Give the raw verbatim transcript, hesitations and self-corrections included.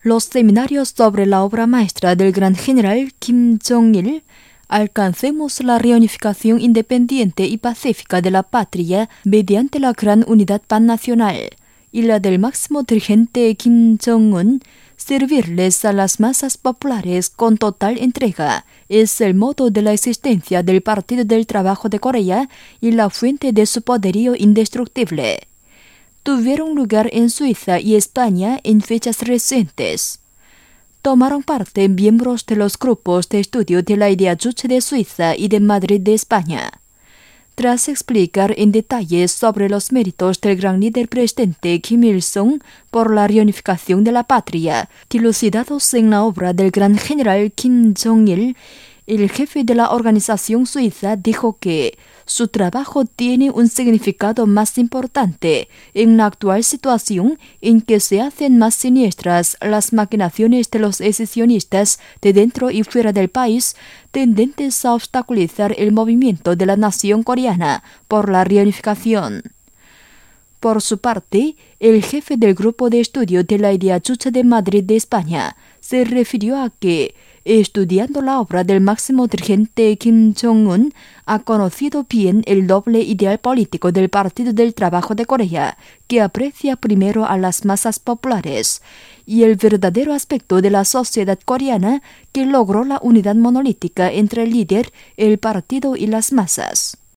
los seminarios sobre la obra maestra del gran general Kim Jong-il, alcancemos la reunificación independiente y pacífica de la patria mediante la gran unidad pannacional, y la del máximo dirigente Kim Jong-un, servirles a las masas populares con total entrega, es el modo de la existencia del Partido del Trabajo de Corea y la fuente de su poderío indestructible. Tuvieron lugar en Suiza y España en fechas recientes. Tomaron parte miembros de los grupos de estudio de la Idea Juche de Suiza y de Madrid de España. Tras explicar en detalle sobre los méritos del gran líder presidente Kim Il-sung por la reunificación de la patria, dilucidados en la obra del gran general Kim Jong-il, el jefe de la organización suiza dijo que su trabajo tiene un significado más importante en la actual situación en que se hacen más siniestras las maquinaciones de los secesionistas de dentro y fuera del país, tendentes a obstaculizar el movimiento de la nación coreana por la reunificación. Por su parte, el jefe del grupo de estudio de la Idea Juche de Madrid de España se refirió a que, estudiando la obra del máximo dirigente Kim Jong-un, ha conocido bien el doble ideal político del Partido del Trabajo de Corea, que aprecia primero a las masas populares, y el verdadero aspecto de la sociedad coreana que logró la unidad monolítica entre el líder, el partido y las masas.